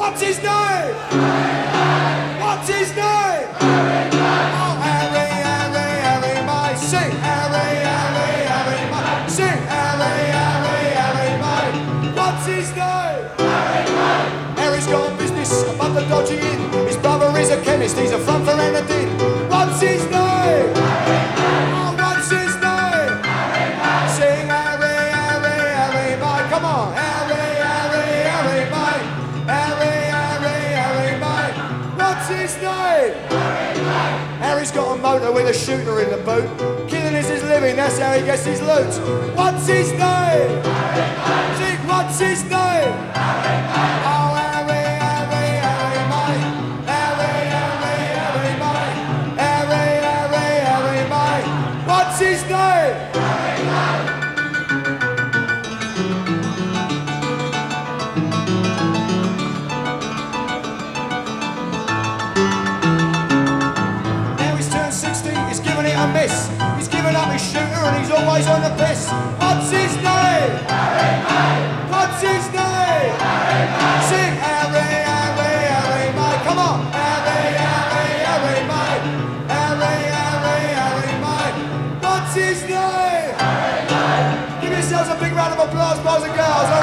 What's his name? What's his name? Oh, Harry, Harry, Harry, my sing, Harry, Harry, Harry, my sing, Harry, Harry, Harry, my. What's his name? Harry's got a business above the dodgy inn. His brother is a chemist, he's a front for anything. What's his name? Oh, what's his name? Sing Harry, Harry, Harry, my. Come on, Harry, Harry, Harry, my. Harry, Harry, Harry, my. What's his name? Harry's got a motor with a shooter in the boot. Killing is his living, that's how he gets his loot. What's his name? Sing, what's his name? Oh, Harry, Harry, Harry, my. Harry, Harry, Harry, my. Harry, Harry, Harry, my. What's his name? Now he's turned 60, he's given it a miss. He's given up his shooter and he's always on the piss. What's his name? What's his name? Sing Harry, Harry, Harry, my. Come on, Harry, Harry, Harry, my. Harry, Harry, Harry, my. What's his name? Give yourselves a big round of applause, boys and girls.